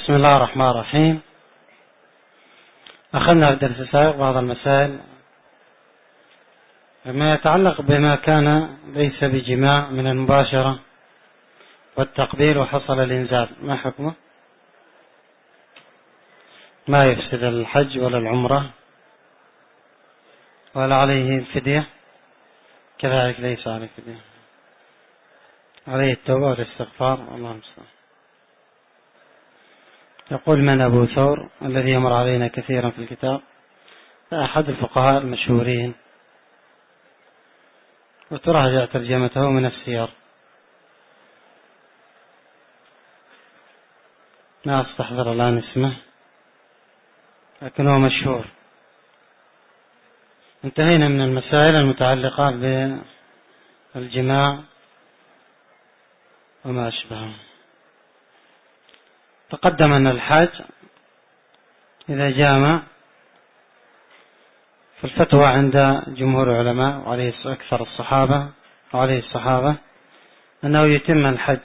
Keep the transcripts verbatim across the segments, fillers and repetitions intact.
بسم الله الرحمن الرحيم. أخذنا في الدرس السابق بعض المسائل ما يتعلق بما كان ليس بجماع من المباشرة والتقبيل وحصل الإنزال، ما حكمه؟ ما يفسد الحج ولا العمرة ولا عليه الفدية، كذلك ليس عليه الفدية، عليه التوبة والاستغفار. الله المستعان. يقول من أبو ثور الذي يمر علينا كثيرا في الكتاب، أحد الفقهاء المشهورين، وتراجع ترجمته من السير. ما أستحضر الآن اسمه، لكنه مشهور. انتهينا من المسائل المتعلقة بالجماع وما أشبهه. تقدم أن الحاج إذا جامع في الفتوى عند جمهور العلماء وعليه أكثر الصحابة وعليه الصحابة أنه يتم الحج،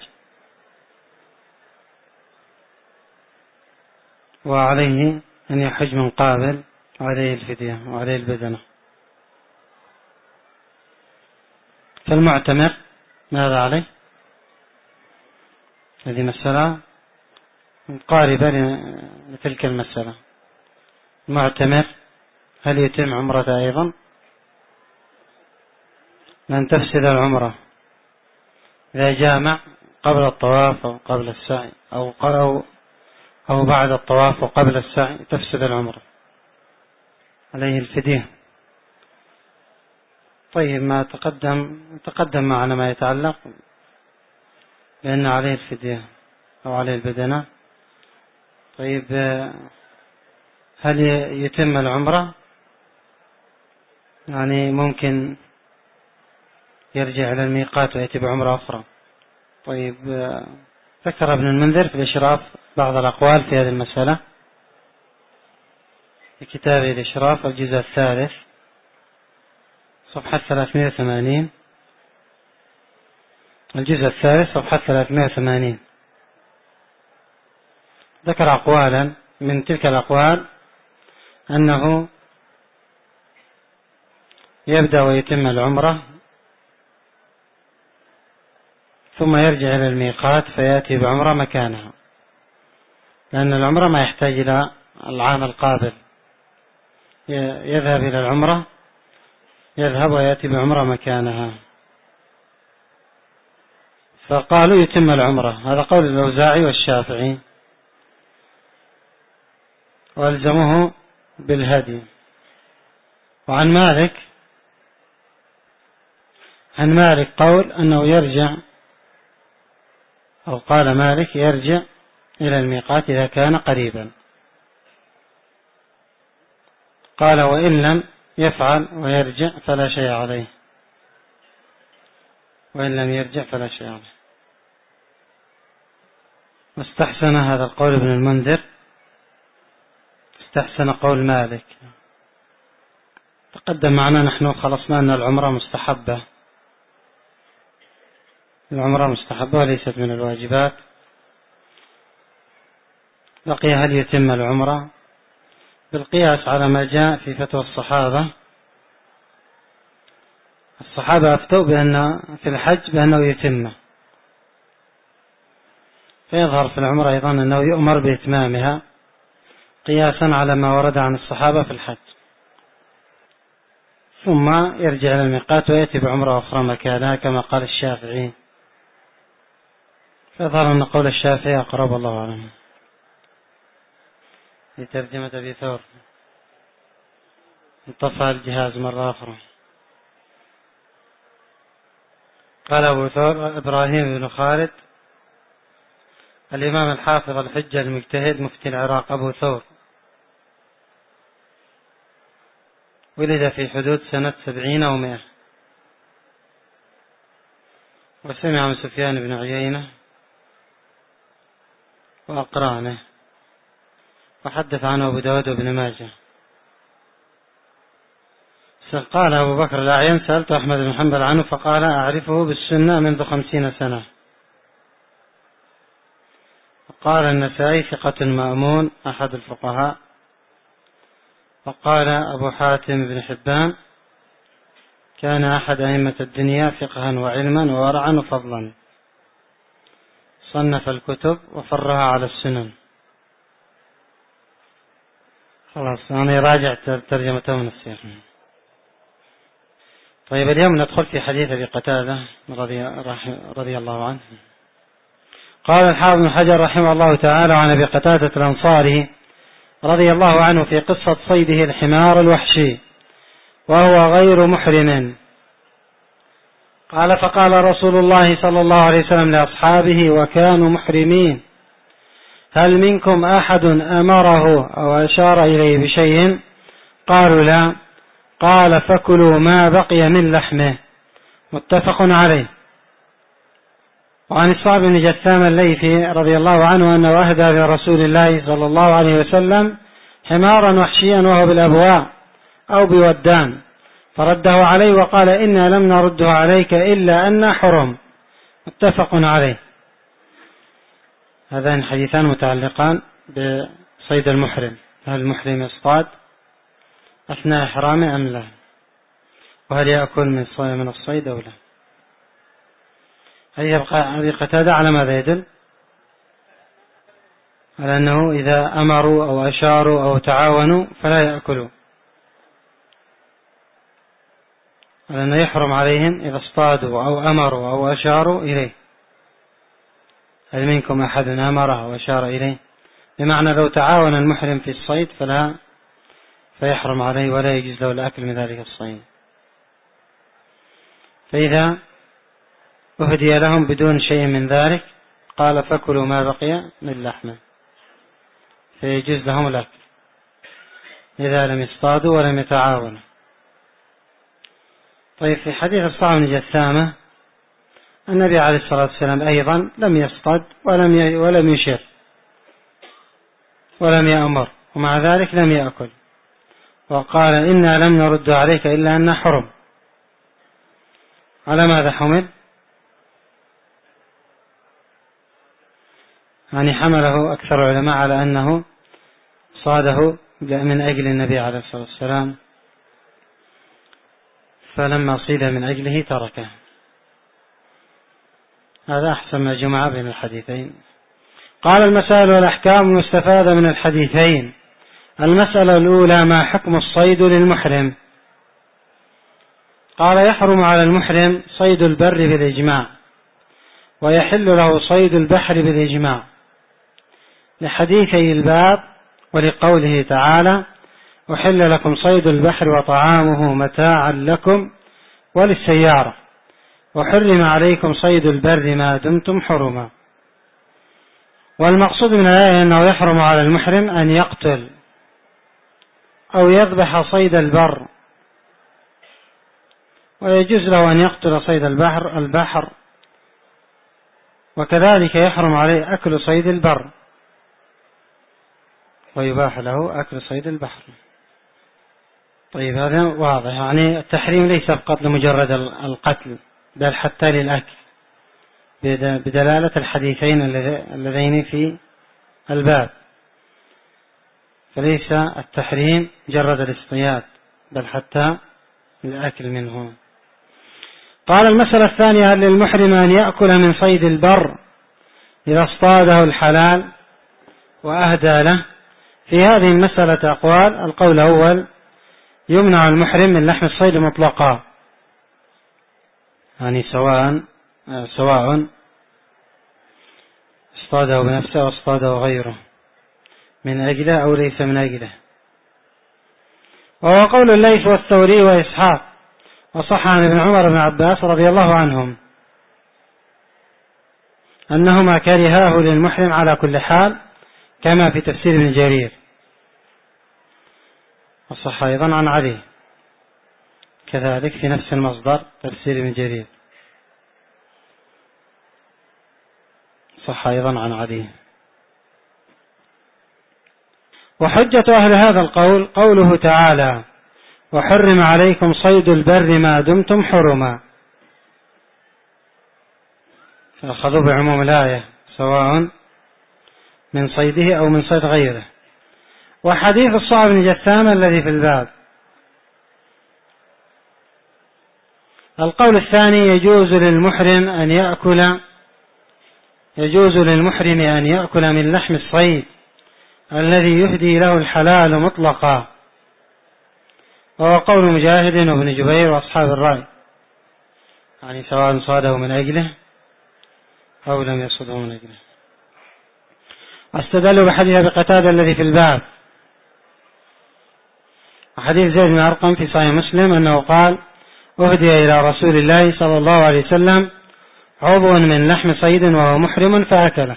وعليه أن يحج من قابل، وعليه الفدية وعليه البدنة. فالمعتمر ماذا عليه؟ هذه مسألة قاربة لتلك المسألة. المعتمر هل يتم عمرة أيضا؟ لن تفسد العمرة إذا جامع قبل الطواف أو قبل السعي أو قرأوا أو بعد الطواف وقبل السعي، تفسد العمرة، عليه الفدية. طيب، ما تقدم تقدم معنا ما يتعلق بأن عليه الفدية أو عليه البدنة. طيب، هل يتم العمرة؟ يعني ممكن يرجع إلى الميقات ويأتي بعمرة أخرى. طيب، ذكر ابن المنذر في الإشراف بعض الأقوال في هذه المسألة في كتابه الإشراف الجزء الثالث صفحة ثلاثمائة وثمانين، الجزء الثالث صفحة ثلاثمائة وثمانين. ذكر أقوالا، من تلك الأقوال أنه يبدأ ويتم العمرة ثم يرجع إلى الميقات فيأتي بعمرة مكانها، لأن العمرة ما يحتاج إلى العام القابل، يذهب إلى العمرة يذهب ويأتي بعمرة مكانها. فقالوا يتم العمرة، هذا قول الأوزاعي والشافعي، والزمه بالهدي. وعن مالك عن مالك قول أنه يرجع، أو قال مالك يرجع إلى الميقات إذا كان قريبا. قال وإن لم يفعل ويرجع فلا شيء عليه، وإن لم يرجع فلا شيء عليه. واستحسن هذا القول ابن المنذر، استحسن قول مالك. تقدم معنا نحن خلصنا أن العمرة مستحبة، العمرة مستحبة وليست من الواجبات. بقي هل يتم العمرة بالقياس على ما جاء في فتوى الصحابة. الصحابة أفتوا بأن في الحج بأنه يتم، فيظهر في العمرة أيضا أنه يؤمر بإتمامها قياسا على ما ورد عن الصحابة في الحج، ثم يرجع إلى الميقات ويأتي بعمرة أخرى مكانها كما قال الشافعي. فيظهر أن قول الشافعي أقرب، الله أعلم. في ترجمة أبي ثور انطفأ الجهاز مرة أخرى. قال أبو ثور إبراهيم بن خالد الإمام الحافظ الحجة المجتهد مفتي العراق أبو ثور، ولد في حدود سنة سبعين أو مئة، وسمع من سفيان بن عيينة وأقرانه، وحدث عنه أبو داود بن ماجه. قال أبو بكر الأعين سألت أحمد بن حنبل عنه فقال أعرفه بالسنة منذ خمسين سنة. قال النسائي ثقة مأمون أحد الفقهاء. وقال أبو حاتم بن حبان كان أحد أئمة الدنيا فقها وعلما وورعا وفضلا، صنف الكتب وفرها على السنن. خلاص أنا راجع ترجمته من السير. طيب اليوم ندخل في حديث أبي قتادة رضي, رضي الله عنه. قال الحافظ بن حجر رحمه الله تعالى عن أبي قتادة الأنصاري رضي الله عنه في قصة صيده الحمار الوحشي وهو غير محرم قال فقال رسول الله صلى الله عليه وسلم لأصحابه وكانوا محرمين هل منكم أحد أمره أو أشار إليه بشيء؟ قالوا لا. قال فكلوا ما بقي من لحمه. متفق عليه. وعن الصعب بن جثام الليثي رضي الله عنه أنه أهدى لرسول الله صلى الله عليه وسلم حمارا وحشيا وهو بالأبواء أو بودان، فرده عليه وقال إنا لم نرده عليك إلا أن حرم. متفق عليه. هذان حديثان متعلقان بصيد المحرم، هل المحرم يصطاد أثناء إحرامه أم لا، وهل يأكل من الصيد أو لا. هذه قتادة على ماذا يدل؟ على أنه إذا أمروا أو أشاروا أو تعاونوا فلا يأكلوا، على أنه يحرم عليهم إذا اصطادوا أو أمروا أو أشاروا إليه. هل منكم أحد أمره أو أشار إليه؟ بمعنى لو تعاون المحرم في الصيد فلا فيحرم عليه ولا يجوز له الأكل من ذلك الصيد. فإذا أهدي لهم بدون شيء من ذلك قال فكلوا ما بقي من لحمه، فيجوز لهم الأكل إذا لم يصطادوا ولم يتعاونوا. طيب في حديث الصعب بن جثامة النبي عليه الصلاة والسلام أيضا لم يصطاد ولم ولم يشر ولم يأمر، ومع ذلك لم يأكل، وقال إنا لم نرد عليك إلا أن حرم. على ماذا حمل؟ يعني حمله أكثر العلماء على أنه صاده من أجل النبي عليه الصلاة والسلام، فلما صيد من أجله تركه. هذا أحسن ما جمع بين الحديثين. قال المسائل والأحكام المستفادة من الحديثين. المسألة الأولى ما حكم الصيد للمحرم؟ قال يحرم على المحرم صيد البر بالإجماع، ويحل له صيد البحر بالإجماع لحديثي الباب ولقوله تعالى أحل لكم صيد البحر وطعامه متاعا لكم وللسيارة وحرم عليكم صيد البر ما دمتم حرما. والمقصود من الآية أنه يحرم على المحرم أن يقتل أو يذبح صيد البر، ويجوز له أن يقتل صيد البحر البحر وكذلك يحرم عليه أكل صيد البر، ويباح له أكل صيد البحر. طيب هذا واضح، يعني التحريم ليس فقط لمجرد القتل بل حتى للأكل بدلالة الحديثين اللذين في الباب، فليس التحريم جرد الاصطياد بل حتى الأكل منه. قال المسألة الثانية هل للمحرم أن يأكل من صيد البر إذا اصطاده الحلال وأهدى له؟ في هذه المسألة أقوال. القول الأول يمنع المحرم من لحم الصيد مطلقا، يعني سواء سواء اصطاده بنفسه أو اصطاده غيره من أجله أو ليس من أجله، وهو قول الليث والثوري وإسحاق، وصح عن ابن عمر بن عباس رضي الله عنهم أنهما كرهاه للمحرم على كل حال كما في تفسير ابن جرير، وصح أيضا عن علي كذلك في نفس المصدر تفسير ابن جرير، صح أيضا عن علي. وحجة أهل هذا القول قوله تعالى وحرم عليكم صيد البر ما دمتم حرما، فأخذوا بعموم الآية سواء من صيده أو من صيد غيره. وحديث الصعب بن جثامة الذي في الباب. القول الثاني يجوز للمحرم أن يأكل يجوز للمحرم أن يأكل من لحم الصيد الذي يهدي له الحلال مطلقا، وهو قول مجاهد وابن جبير وأصحاب الرأي، يعني سواء صاده من أجله أو لم يصده من أجله. واستدلوا بحديث أبي قتادة الذي في الباب، وحديث زيد بن أرقم في صحيح مسلم أنه قال: أهدي إلى رسول الله صلى الله عليه وسلم عضو من لحم صيد وهو محرم فأكله.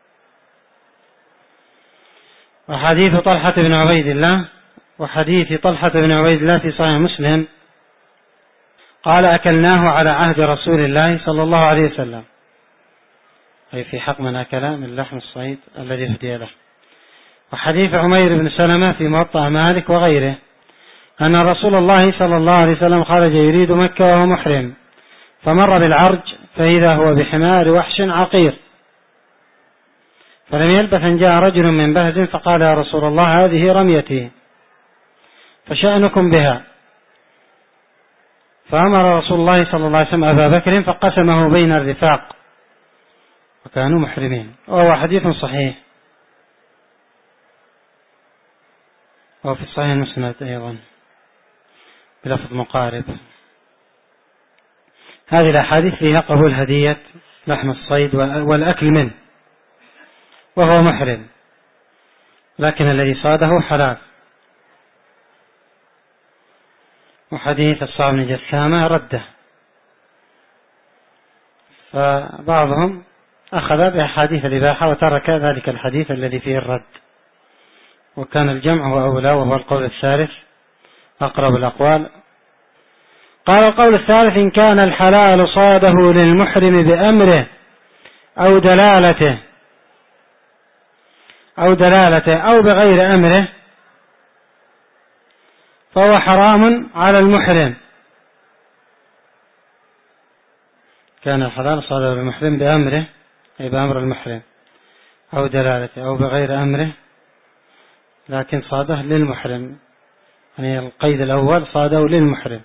وحديث طلحة بن عبيد الله وحديث طلحة بن عبيد الله في صحيح مسلم قال: أكلناه على عهد رسول الله صلى الله عليه وسلم، أي في حق من أكل من لحم الصيد الذي هدي له. وحديث عمير بن سلمة في موطأ مالك وغيره أن رسول الله صلى الله عليه وسلم خرج يريد مكة وهو محرم، فمر بالعرج فإذا هو بحمار وحش عقير، فلم يلبث أن جاء رجل من بهز فقال: يا رسول الله هذه رميتي فشأنكم بها. فأمر رسول الله صلى الله عليه وسلم أبا بكر فقسمه بين الرفاق وكانوا محرمين. وهو حديث صحيح، وفي الصحيح المسند أيضا بلفظ مقارب. هذه الأحاديث فيها قبول هدية لحم الصيد والأكل منه وهو محرم، لكن الذي صاده حلال. وحديث الصعب بن جثامة رده، فبعضهم أخذ بأحاديث الإباحة وترك ذلك الحديث الذي فيه الرد، وكان الجمع هو أولى، وهو القول الثالث أقرب الأقوال. قال: القول الثالث: إن كان الحلال صاده للمحرم بأمره أو دلالته أو دلالته أو بغير أمره فهو حرام على المحرم. كان الحلال صاده للمحرم بأمره، أي بأمر المحرم، أو دلالته أو بغير أمره، لكن صاده للمحرم، يعني القيد الأول صاده للمحرم،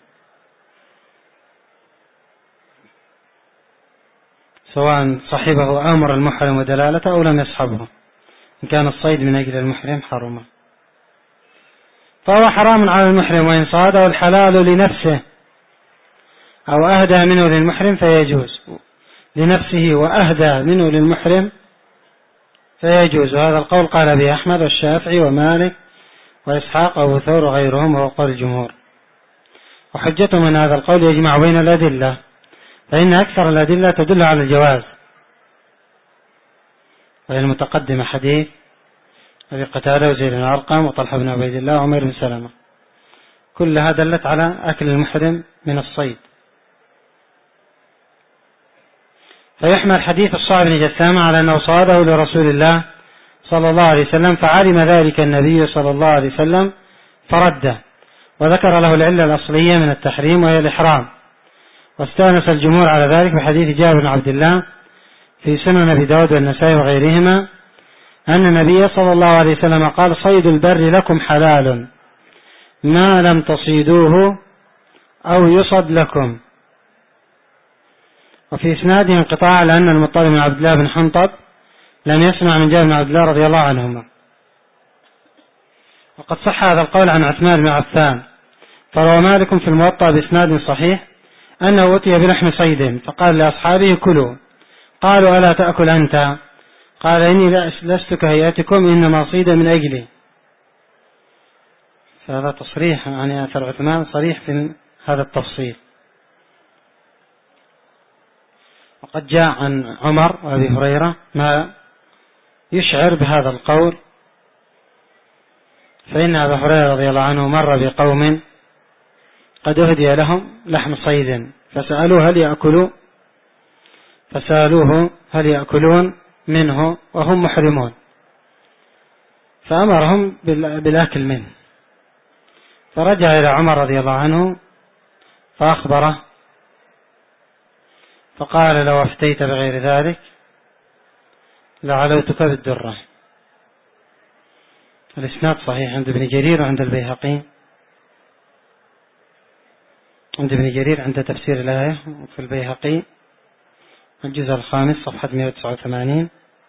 سواء صحبه أمر المحرم ودلالته أو لم يصحبه. إن كان الصيد من أجل المحرم حرم، فهو حرام على المحرم. وإن صاده الحلال لنفسه أو أهدى منه للمحرم فيجوز، لنفسه وأهدى منه للمحرم فيجوز. وهذا القول قال به أحمد والشافعي ومالك وإسحاق وأبو ثور وغيرهم، وهو قول الجمهور. وحجة من هذا القول يجمع بين الأدلة، فإن أكثر الأدلة تدل على الجواز، وهي المتقدمة حديث أبي قتادة وزيد بن أرقم وطلحة بن عبيد الله وعمير بن سلمة، كلها دلت على أكل المحرم من الصيد. فيحمل حديث الصعب بن جثامة على أنه صاده لرسول الله صلى الله عليه وسلم، فعلم ذلك النبي صلى الله عليه وسلم فرده، وذكر له العلة الأصلية من التحريم وهي الإحرام. واستانس الجمهور على ذلك بحديث جابر بن عبد الله في سنن أبي داود والنسائي وغيرهما أن النبي صلى الله عليه وسلم قال: صيد البر لكم حلال ما لم تصيدوه أو يصد لكم. وفي إسناده انقطاع لأن المطلب بن عبد الله بن حنطب لم يسمع من جابر بن عبد الله رضي الله عنهما. وقد صح هذا القول عن عثمان بن عفان، فروى مالك في الموطأ بإسناد صحيح أنه أتي بلحم صيد فقال لأصحابه: كلوا. قالوا: ألا تأكل أنت؟ قال: إني لست كهيئتكم، إنما صيد من أجلي. فهذا تصريح عن أثر عثمان صريح في هذا التفصيل. وقد جاء عن عمر وأبي هريرة ما يشعر بهذا القول، فإن أبا هريرة رضي الله عنه مر بقوم قد أهدي لهم لحم صيد فسألوه هل يأكلوا فسألوه هل يأكلون منه وهم محرمون، فأمرهم بالأكل منه. فرجع إلى عمر رضي الله عنه فأخبره فقال: لو أفتيت بغير ذلك لعلوتك بالدرة. الإسناد صحيح عند ابن جرير وعند البيهقي. عند ابن جرير عند تفسير الآية، وفي البيهقي الجزء الخامس صفحة مئة وتسعة وثمانين.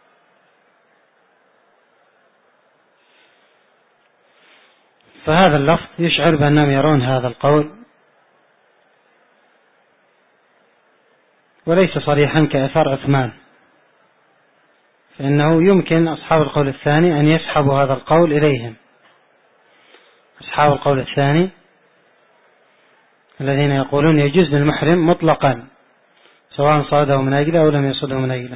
فهذا اللفظ يشعر بأنهم يرون هذا القول، وليس صريحا كأثار عثمان، فإنه يمكن أصحاب القول الثاني أن يسحبوا هذا القول إليهم. أصحاب القول الثاني الذين يقولون يجوز للمحرم مطلقا سواء صاده من أجله أو لم يصده من أجله.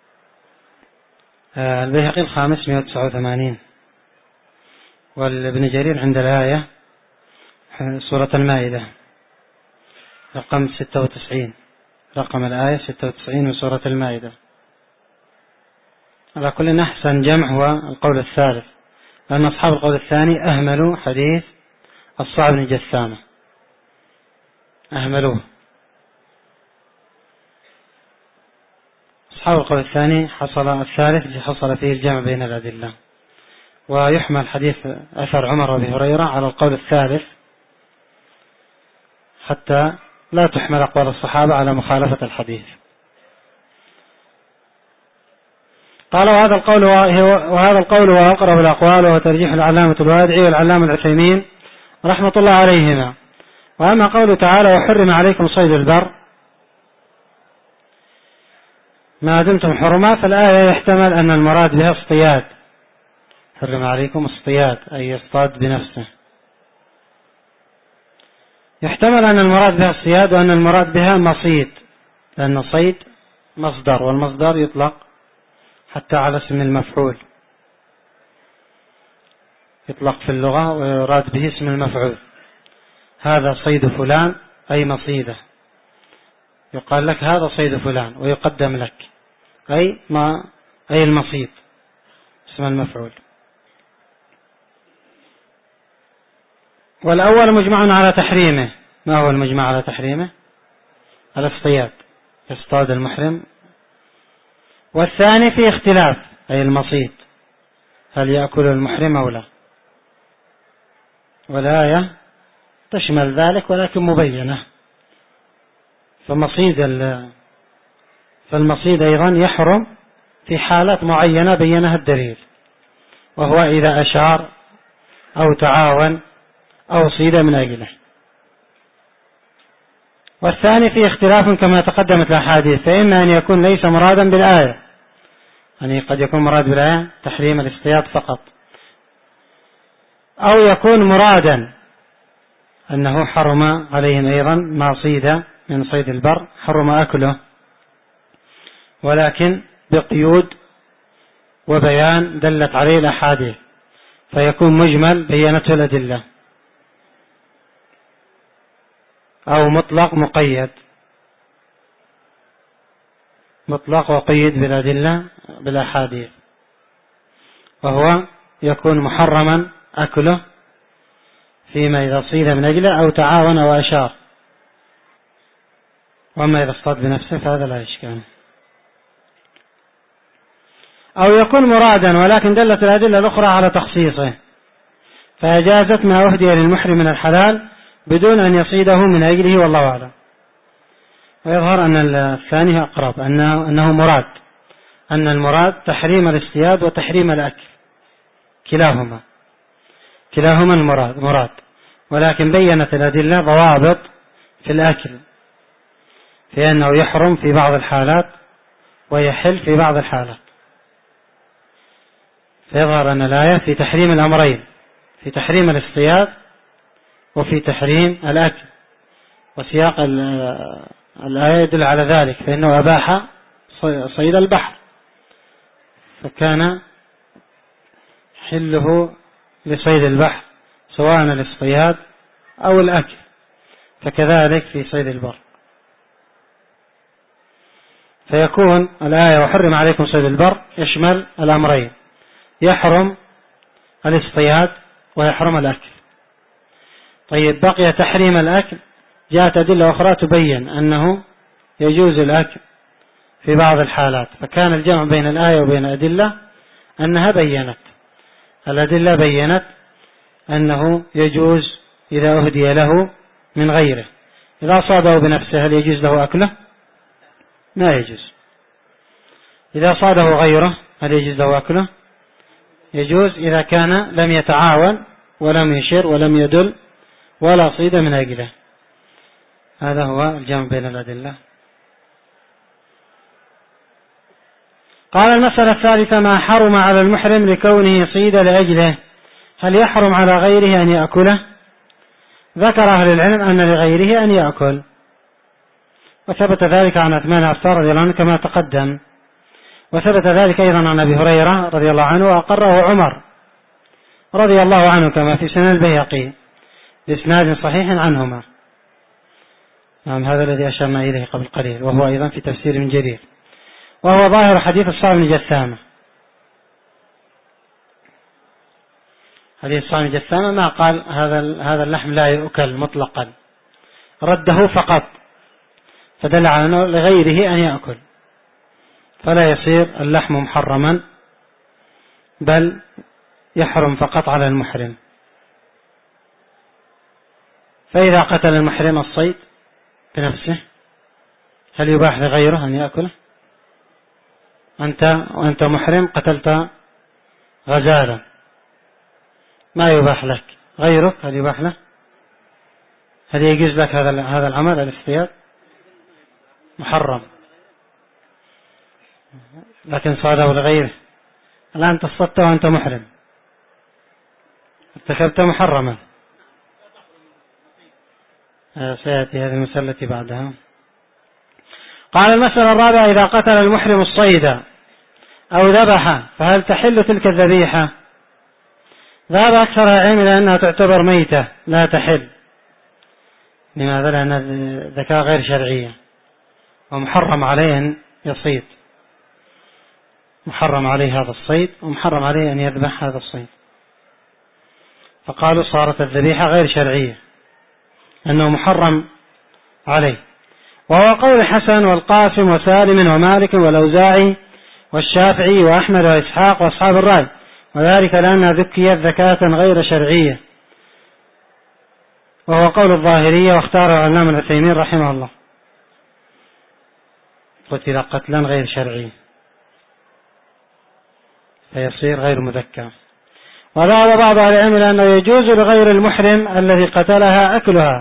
البيهقي الخامس مئة وتسعة وثمانين. والابن جرير عند الآية سورة المائدة رقم ستة وتسعين، رقم الآية ستة وتسعين من سورة المائدة. على كل أحسن جمع هو القول الثالث، لأن أصحاب القول الثاني أهملوا حديث الصعب بن جثامة، أهملوه. أصحاب القول الثاني حصل الثالث حصل فيه الجمع بين الأدلة، ويحمل حديث أثر عمر وابي هريرة على القول الثالث حتى لا تحمل أقوال الصحابة على مخالفة الحديث. قال وهذا القول وهذا القول هو أقرب الأقوال، وهو ترجيح العلامة الوادعي والعلامة العثيمين رحمة الله عليهما. وأما قوله تعالى وحرم عليكم صيد البر ما دمتم حرما، فالآية يحتمل أن المراد بها اصطياد، حرم عليكم اصطياد أي يصطاد بنفسه. يحتمل أن المراد بها الصياد وأن المراد بها مصيد، لأن صيد مصدر، والمصدر يطلق حتى على اسم المفعول، يطلق في اللغة ويراد به اسم المفعول. هذا صيد فلان أي مصيده، يقال لك هذا صيد فلان ويقدم لك أي ما أي المصيد اسم المفعول. والأول مجمع على تحريمه. ما هو المجمع على تحريمه؟ الاصطياد، يصطاد المحرم. والثاني في اختلاف أي المصيد، هل يأكل المحرم أو لا. والآية تشمل ذلك ولكن مبينة. فمصيد فالمصيد أيضا يحرم في حالات معينة بينها الدليل، وهو إذا أشار أو تعاون أو صيد من أجله. والثاني في اختلاف كما تقدمت الأحاديث، فإما أن يكون ليس مرادا بالآية، يعني قد يكون مراد بالآية تحريم الاصطياد فقط، أو يكون مرادا أنه حرم عليهم أيضا ما صيد من صيد البر، حرم أكله، ولكن بقيود وبيان دلت عليه الأحاديث، فيكون مجمل بينته الأدلة، أو مطلق مقيد، مطلق وقيد بالأدلة بالأحاديث، وهو يكون محرما أكله فيما إذا صيد من أجله أو تعاون أو أشار. وأما إذا اصطاد بنفسه فهذا لا إشكال. أو يكون مرادا ولكن دلت الأدلة الأخرى على تخصيصه، فأجازت ما أهدي للمحرم من الحلال بدون أن يصيده من أجله، والله أعلم. ويظهر أن الثاني أقرب، أنه, أنه مراد، أن المراد تحريم الاصطياد وتحريم الأكل، كلاهما كلاهما المراد مراد، ولكن بينت الأدلة ضوابط في الأكل، في أنه يحرم في بعض الحالات ويحل في بعض الحالات. فيظهر أن الآية في تحريم الأمرين، في تحريم الاصطياد وفي تحريم الأكل، وسياق الآية يدل على ذلك، فإنه أباح صيد البحر، فكان حله لصيد البحر سواء الاصطياد أو الأكل، فكذلك في صيد البر. فيكون الآية وحرم عليكم صيد البر يشمل الأمرين، يحرم الاصطياد ويحرم الأكل. طيب بقي تحريم الأكل، جاءت أدلة أخرى تبين أنه يجوز الأكل في بعض الحالات، فكان الجمع بين الآية وبين الأدلة أنها بيّنت الأدلة بيّنت أنه يجوز إذا أهدي له من غيره. إذا صاده بنفسه هل يجوز له أكله؟ ما يجوز. إذا صاده غيره هل يجوز له أكله؟ يجوز إذا كان لم يتعاون ولم يشر ولم يدل ولا صيد من أجله. هذا هو الجمع بين الأدلة. قال المسألة الثالثة: ما حرم على المحرم لكونه صيد لأجله، هل يحرم على غيره أن يأكله؟ ذكر أهل العلم أن لغيره أن يأكل، وثبت ذلك عن عثمان عفان رضي الله عنه كما تقدم، وثبت ذلك أيضا عن أبي هريرة رضي الله عنه، وأقره عمر رضي الله عنه كما في سنن البيهقي بإسناد صحيح عنهما. نعم، هذا الذي أشرنا إليه قبل قليل، وهو أيضا في تفسير ابن جرير، وهو ظاهر حديث الصعب بن جثامة. حديث الصعب بن جثامة ما قال هذا هذا اللحم لا يؤكل مطلقا، رده فقط، فدل على أنه لغيره أن يأكل، فلا يصير اللحم محرما، بل يحرم فقط على المحرم. فإذا قتل المحرم الصيد بنفسه هل يباح لغيره أن يأكله؟ أنت وأنت محرم قتلت غزالا، ما يباح لك، غيرك هل يباح له؟ هل يجوز لك هذا هذا العمل الاصطياد؟ محرم، لكن صاده لغيره. الآن تصدت وأنت محرم، ارتكبت محرما. سيأتي هذه المسألة بعدها. قال المسألة الرابعة: إذا قتل المحرم الصيد أو ذبح فهل تحل تلك الذبيحة؟ ذهب أكثر العلم إلى أنها تعتبر ميتة لا تحل. لماذا؟ لأن الذكاء غير شرعية، ومحرم عليه أن يصيد، محرم عليه هذا الصيد، ومحرم عليه أن يذبح هذا الصيد، فقالوا صارت الذبيحة غير شرعية أنه محرم عليه. وهو قول الحسن والقاسم وسالم ومالك والأوزاعي والشافعي وأحمد وإسحاق وأصحاب الرأي، وذلك لأن ذكيت ذكاة غير شرعية، وهو قول الظاهرية واختار العلامة العثيمين رحمه الله. قتل قتلا غير شرعي فيصير غير مذكى. وذهب بعض أهل العلم لأنه يجوز لغير المحرم الذي قتلها أكلها،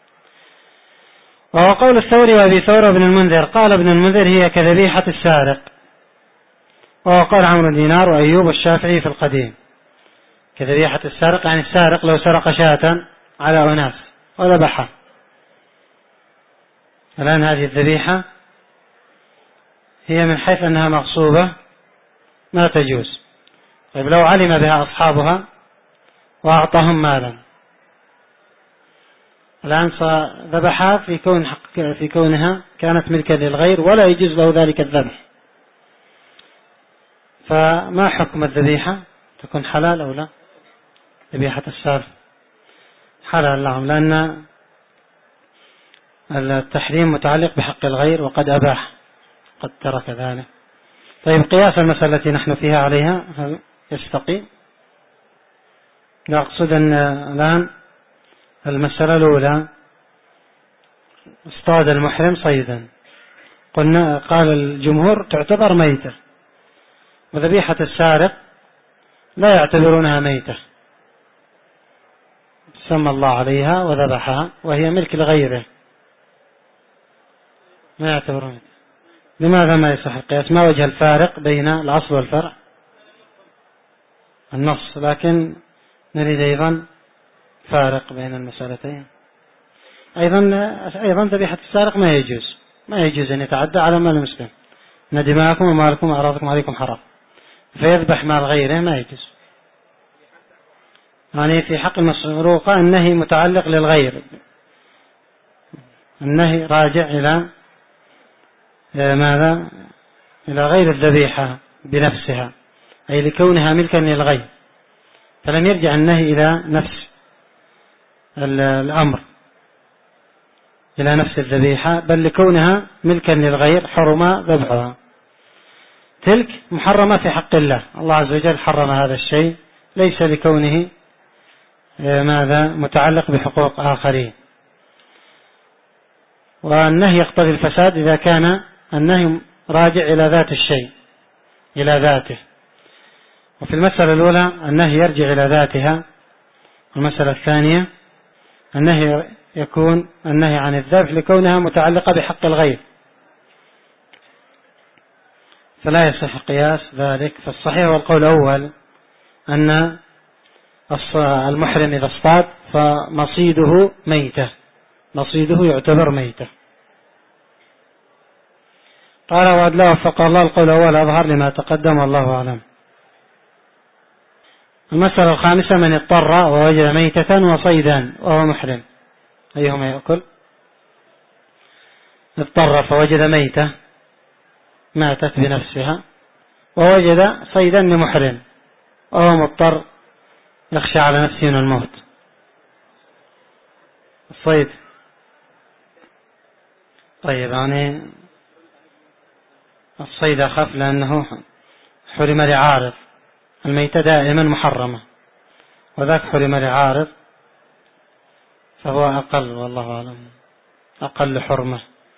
وهو قول الثوري وأبي ثور بن المنذر. قال ابن المنذر: هي كذبيحة السارق، وهو قول عمرو بن دينار وأيوب والشافعي في القديم. كذبيحة السارق يعني السارق لو سرق شاة على أناس وذبحها، الآن هذه الذبيحة هي من حيث أنها مغصوبة ما تجوز. طيب لو علم بها أصحابها وأعطاهم مالا، الآن ذبحها في كون حق في كونها كانت ملكا للغير ولا يجوز له ذلك الذبح، فما حكم الذبيحة؟ تكون حلال أو لا؟ ذبيحة السارق حلال لهم، لأن التحريم متعلق بحق الغير وقد أباح، قد ترك ذلك. طيب قياس المسألة التي نحن فيها عليها هل يستقيم؟ نقصد أن الآن المسألة الأولى: اصطاد المحرم صيدا، قلنا قال الجمهور تعتبر ميتة، وذبيحة السارق لا يعتبرونها ميتة، سمى الله عليها وذبحها وهي ملك لغيره، ما يعتبرونها. لماذا ما يصح القياس؟ ما وجه الفارق بين الأصل والفرع؟ النص، لكن نريد أيضا فارق بين المسألتين. أيضا أيضا ذبيحة السارق ما يجوز ما يجوز أن يتعدى على مال المسلم، إن دماءكم ومالكم وأعراضكم عليكم حرام، فيذبح مال غيره ما يجوز. يعني في حق المسروقة النهي متعلق للغير، النهي راجع إلى ماذا؟ إلى غير الذبيحة بنفسها، أي لكونها ملكا للغير، فلم يرجع النهي إلى نفس الأمر، إلى نفس الذبيحة، بل لكونها ملكا للغير حرم ذبحها. تلك محرمة في حق الله، الله عز وجل حرم هذا الشيء ليس لكونه ماذا متعلق بحقوق آخرين. والنهي يقتضي الفساد إذا كان النهي راجع إلى ذات الشيء، إلى ذاته. وفي المسألة الأولى النهي يرجع إلى ذاتها. المسألة الثانية النهي يكون النهي عن الذبح لكونها متعلقة بحق الغير، فلا يصح قياس ذلك. فالصحيح والقول الأول أن المحرم إذا اصطاد فمصيده ميتة، مصيده يعتبر ميتة. قال وقد لا وفق الله القول الأول أظهر لما تقدم والله أعلم. المسألة الخامسة من اضطر ووجد ميتة وصيدا وهو محرم أيهما يأكل؟ اضطر فوجد ميتة ماتت بنفسها، ووجد صيدا لمحرم وهو مضطر يخشى على نفسه من الموت. الصيد طيب يعني الصيد أخف لأنه حرم لعارض، الميتة دائما محرمة وذاك حرم لعارض فهو أقل والله أعلم، أقل حرمة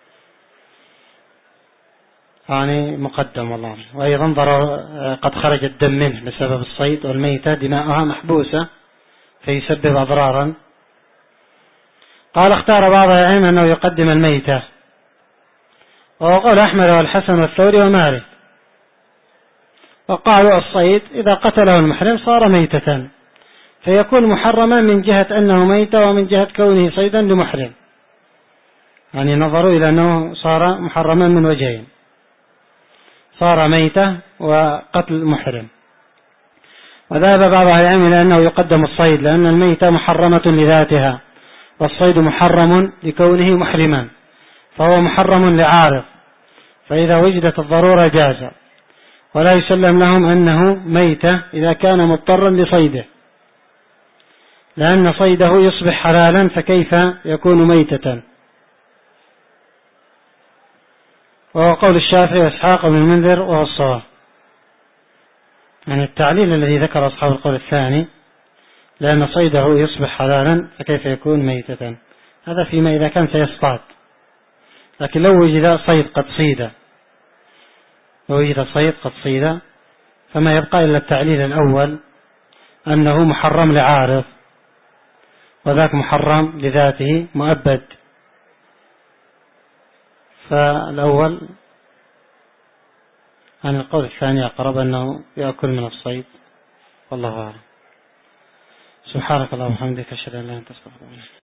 يعني مقدم والله أعلم. وأيضا ضرر قد خرج الدم منه بسبب الصيد، والميتة دماؤها محبوسة فيسبب أضرارا. قال اختار بعض العلم أنه يقدم الميتة، وهو قول أحمد والحسن والثوري ومالك، وقالوا الصيد إذا قتله المحرم صار ميتة فيكون محرما من جهة أنه ميتة ومن جهة كونه صيدا لمحرم، يعني نظروا إلى أنه صار محرما من وجهين، صار ميتة وقتل محرم. وذهب بعض أهل العلم إلى أنه يقدم الصيد لأن الميتة محرمة لذاتها، والصيد محرم لكونه محرما، فهو محرم لعارض، فإذا وجدت الضرورة جاز، ولا يسلم لهم أنه ميتة إذا كان مضطرا لصيده، لأن صيده يصبح حلالا فكيف يكون ميتة. وهو قول الشافعي وإسحاق بن المنذر وهو الصواب، يعني التعليل الذي ذكر أصحاب القول الثاني لأن صيده يصبح حلالا فكيف يكون ميتة، هذا فيما إذا كان سيصطاد. لكن لو وجد صيد قد صيد لو وجد صيد قد صيد فما يبقى إلا التعليل الأول أنه محرم لعارض، وذاك محرم لذاته مؤبد. فالأول عن القول الثاني أقرب أنه يأكل من الصيد والله أعلم. سبحانك اللهم وبحمدك أشهد أن لا إله إلا أنت أستغفرك.